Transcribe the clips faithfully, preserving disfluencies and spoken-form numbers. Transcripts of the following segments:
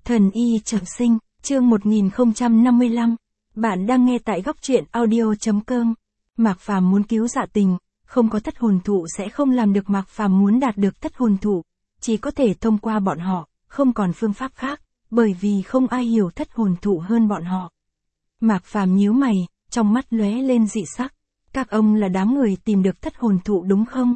Thần y trọng sinh, chương một nghìn không trăm năm mươi lăm. Bạn đang nghe tại góc truyện audio.com. Mạc Phàm muốn cứu Dạ Tình, không có thất hồn thụ sẽ không làm được. Mạc Phàm muốn đạt được thất hồn thụ, chỉ có thể thông qua bọn họ, không còn phương pháp khác, bởi vì không ai hiểu thất hồn thụ hơn bọn họ. Mạc Phàm nhíu mày, trong mắt lóe lên dị sắc. Các ông là đám người tìm được thất hồn thụ đúng không?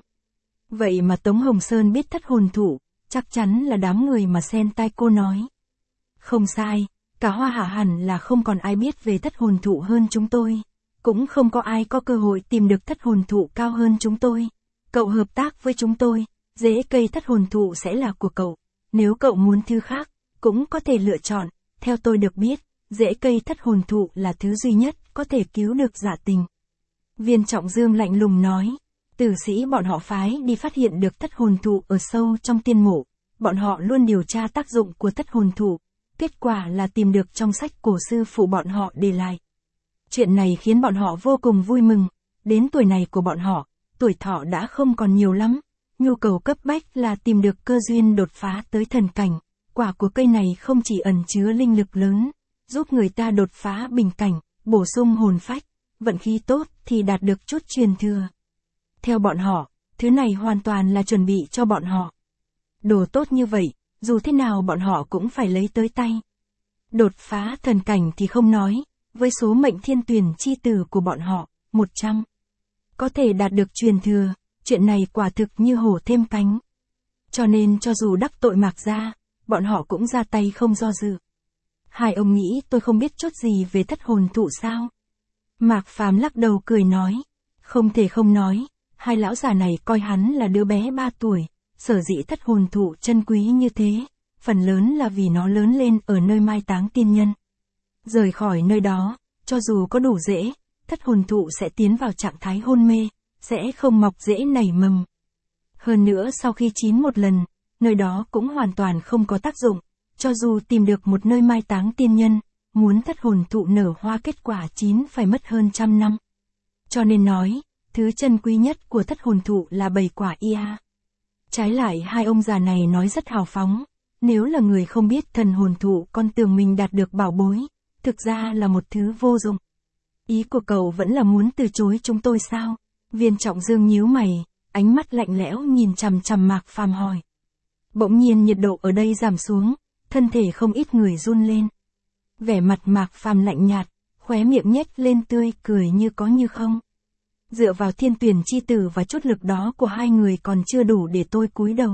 Vậy mà Tống Hồng Sơn biết thất hồn thụ, chắc chắn là đám người mà xen tai cô nói. Không sai, cả Hoa Hạ hẳn là không còn ai biết về thất hồn thụ hơn chúng tôi. Cũng không có ai có cơ hội tìm được thất hồn thụ cao hơn chúng tôi. Cậu hợp tác với chúng tôi, rễ cây thất hồn thụ sẽ là của cậu. Nếu cậu muốn thứ khác, cũng có thể lựa chọn. Theo tôi được biết, rễ cây thất hồn thụ là thứ duy nhất có thể cứu được Dạ Tình. Viên Trọng Dương lạnh lùng nói. Tử sĩ bọn họ phái đi phát hiện được thất hồn thụ ở sâu trong tiên mộ. Bọn họ luôn điều tra tác dụng của thất hồn thụ. Kết quả là tìm được trong sách cổ sư phụ bọn họ để lại. Chuyện này khiến bọn họ vô cùng vui mừng. Đến tuổi này của bọn họ, tuổi thọ đã không còn nhiều lắm. Nhu cầu cấp bách là tìm được cơ duyên đột phá tới thần cảnh. Quả của cây này không chỉ ẩn chứa linh lực lớn, giúp người ta đột phá bình cảnh, bổ sung hồn phách. Vận khí tốt thì đạt được chút truyền thừa. Theo bọn họ, thứ này hoàn toàn là chuẩn bị cho bọn họ. Đồ tốt như vậy, dù thế nào bọn họ cũng phải lấy tới tay. Đột phá thần cảnh thì không nói, với số mệnh thiên tuyển chi tử của bọn họ, một trăm. Có thể đạt được truyền thừa, chuyện này quả thực như hổ thêm cánh. Cho nên cho dù đắc tội Mạc gia, bọn họ cũng ra tay không do dự. Hai ông nghĩ tôi không biết chút gì về thất hồn thụ sao? Mạc Phàm lắc đầu cười nói. Không thể không nói, hai lão già này coi hắn là đứa bé ba tuổi. Sở dĩ thất hồn thụ chân quý như thế, phần lớn là vì nó lớn lên ở nơi mai táng tiên nhân. Rời khỏi nơi đó, cho dù có đủ rễ, thất hồn thụ sẽ tiến vào trạng thái hôn mê, sẽ không mọc rễ nảy mầm. Hơn nữa sau khi chín một lần, nơi đó cũng hoàn toàn không có tác dụng, cho dù tìm được một nơi mai táng tiên nhân, muốn thất hồn thụ nở hoa kết quả chín phải mất hơn trăm năm. Cho nên nói, thứ chân quý nhất của thất hồn thụ là bảy quả ia. Trái lại hai ông già này nói rất hào phóng, nếu là người không biết thần hồn thụ con tưởng mình đạt được bảo bối, thực ra là một thứ vô dụng. Ý của cậu vẫn là muốn từ chối chúng tôi sao? Viên Trọng Dương nhíu mày, ánh mắt lạnh lẽo nhìn chằm chằm Mạc Phàm hỏi. Bỗng nhiên nhiệt độ ở đây giảm xuống, thân thể không ít người run lên. Vẻ mặt Mạc Phàm lạnh nhạt, khóe miệng nhếch lên tươi cười như có như không. Dựa vào thiên tuyển chi tử và chút lực đó của hai người còn chưa đủ để tôi cúi đầu.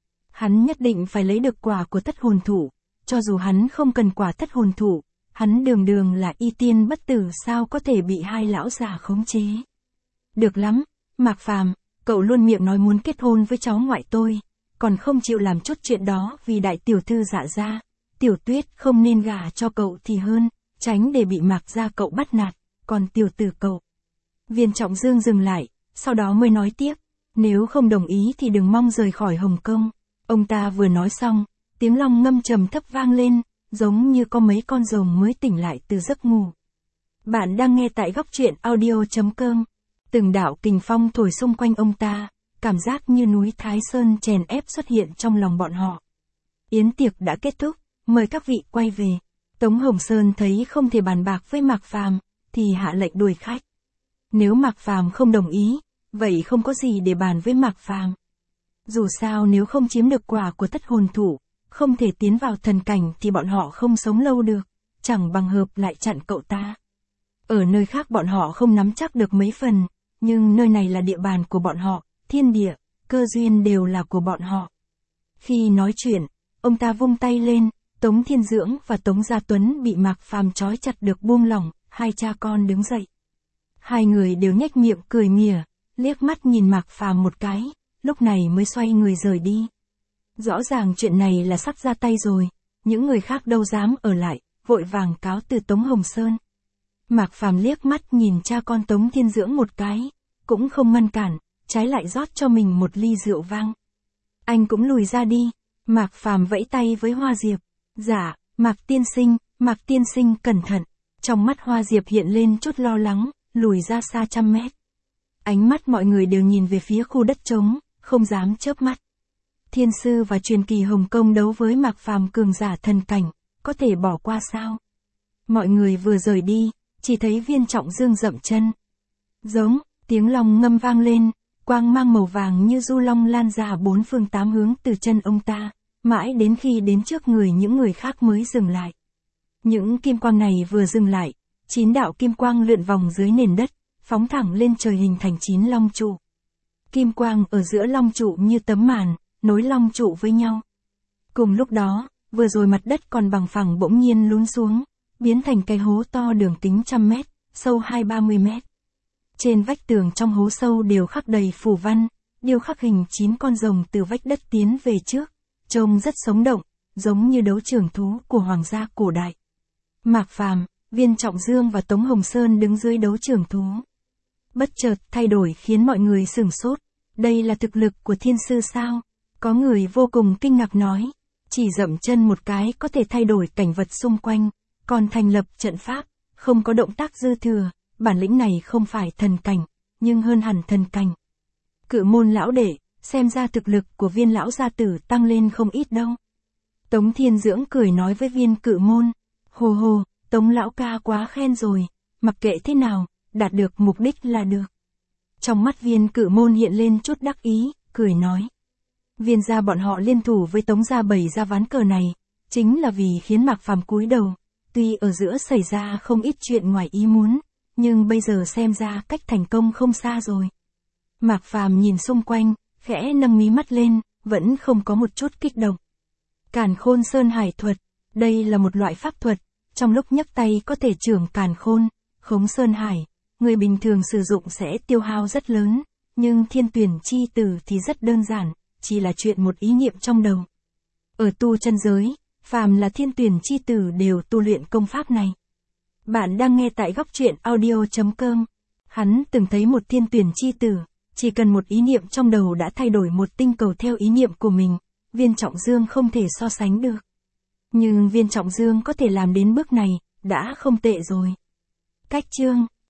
Hắn nhất định phải lấy được quả của thất hồn thụ, cho dù hắn không cần quả thất hồn thụ, hắn đường đường là y tiên bất tử sao có thể bị hai lão già khống chế. Được lắm, Mạc Phàm, cậu luôn miệng nói muốn kết hôn với cháu ngoại tôi, còn không chịu làm chút chuyện đó vì đại tiểu thư Dạ gia. Tiểu Tuyết không nên gả cho cậu thì hơn, tránh để bị Mạc gia cậu bắt nạt, còn tiểu tử cậu. Viên Trọng Dương dừng lại, sau đó mới nói tiếp, nếu không đồng ý thì đừng mong rời khỏi Hồng Kông. Ông ta vừa nói xong, tiếng long ngâm trầm thấp vang lên, giống như có mấy con rồng mới tỉnh lại từ giấc ngủ. Bạn đang nghe tại góc truyện audio.com. Từng đạo kình phong thổi xung quanh ông ta, cảm giác như núi Thái Sơn chèn ép xuất hiện trong lòng bọn họ. Yến tiệc đã kết thúc, mời các vị quay về. Tống Hồng Sơn thấy không thể bàn bạc với Mạc Phàm, thì hạ lệnh đuổi khách. Nếu Mạc Phàm không đồng ý, vậy không có gì để bàn với Mạc Phàm. Dù sao nếu không chiếm được quả của thất hồn thụ, không thể tiến vào thần cảnh thì bọn họ không sống lâu được, chẳng bằng hợp lại chặn cậu ta. Ở nơi khác bọn họ không nắm chắc được mấy phần, nhưng nơi này là địa bàn của bọn họ, thiên địa, cơ duyên đều là của bọn họ. Khi nói chuyện, ông ta vung tay lên, Tống Thiên Dưỡng và Tống Gia Tuấn bị Mạc Phàm trói chặt được buông lỏng, hai cha con đứng dậy. Hai người đều nhếch miệng cười mỉa, liếc mắt nhìn Mạc Phàm một cái, lúc này mới xoay người rời đi. Rõ ràng chuyện này là sắp ra tay rồi, những người khác đâu dám ở lại, vội vàng cáo từ Tống Hồng Sơn. Mạc Phàm liếc mắt nhìn cha con Tống Thiên Dưỡng một cái, cũng không ngăn cản, trái lại rót cho mình một ly rượu vang. Anh cũng lùi ra đi, Mạc Phàm vẫy tay với Hoa Diệp. Dạ, Mạc tiên sinh, Mạc tiên sinh cẩn thận. Trong mắt Hoa Diệp hiện lên chút lo lắng, lùi ra xa trăm mét. Ánh mắt mọi người đều nhìn về phía khu đất trống, không dám chớp mắt. Thiên sư và truyền kỳ Hồng Kông đấu với Mạc Phàm cường giả thần cảnh, có thể bỏ qua sao? Mọi người vừa rời đi, chỉ thấy Viên Trọng Dương dậm chân. Giống, tiếng long ngâm vang lên, quang mang màu vàng như du long lan ra bốn phương tám hướng từ chân ông ta, mãi đến khi đến trước người những người khác mới dừng lại. Những kim quang này vừa dừng lại, chín đạo kim quang lượn vòng dưới nền đất, phóng thẳng lên trời hình thành chín long trụ. Kim quang ở giữa long trụ như tấm màn, nối long trụ với nhau. Cùng lúc đó, vừa rồi mặt đất còn bằng phẳng bỗng nhiên lún xuống, biến thành cái hố to đường kính trăm mét, sâu hai ba mươi mét. Trên vách tường trong hố sâu đều khắc đầy phù văn, điêu khắc hình chín con rồng từ vách đất tiến về trước, trông rất sống động, giống như đấu trường thú của hoàng gia cổ đại. Mạc Phàm, Viên Trọng Dương và Tống Hồng Sơn đứng dưới đấu trường thú. Bất chợt thay đổi khiến mọi người sửng sốt, đây là thực lực của thiên sư sao? Có người vô cùng kinh ngạc nói, chỉ dậm chân một cái có thể thay đổi cảnh vật xung quanh, còn thành lập trận pháp, không có động tác dư thừa, bản lĩnh này không phải thần cảnh, nhưng hơn hẳn thần cảnh. Cự Môn lão đệ, xem ra thực lực của Viên lão gia tử tăng lên không ít đâu. Tống Thiên Dưỡng cười nói với Viên Cự Môn, hồ hồ, Tống lão ca quá khen rồi, mặc kệ thế nào, đạt được mục đích là được. Trong mắt Viên Cự Môn hiện lên chút đắc ý, cười nói. Viên gia bọn họ liên thủ với Tống gia bày ra ván cờ này, chính là vì khiến Mạc Phàm cúi đầu, tuy ở giữa xảy ra không ít chuyện ngoài ý muốn, nhưng bây giờ xem ra cách thành công không xa rồi. Mạc Phàm nhìn xung quanh, khẽ nâng mí mắt lên, vẫn không có một chút kích động. Càn Khôn Sơn Hải thuật, đây là một loại pháp thuật, trong lúc nhấc tay có thể trưởng càn khôn, khống sơn hải, người bình thường sử dụng sẽ tiêu hao rất lớn, nhưng Thiên Tuyển chi tử thì rất đơn giản, chỉ là chuyện một ý niệm trong đầu. Ở tu chân giới, phàm là Thiên Tuyển chi tử đều tu luyện công pháp này. Bạn đang nghe tại góc truyện audio chấm com. Hắn từng thấy một Thiên Tuyển chi tử, chỉ cần một ý niệm trong đầu đã thay đổi một tinh cầu theo ý niệm của mình, Viên Trọng Dương không thể so sánh được. Nhưng Viên Trọng Dương có thể làm đến bước này, đã không tệ rồi. Cách chương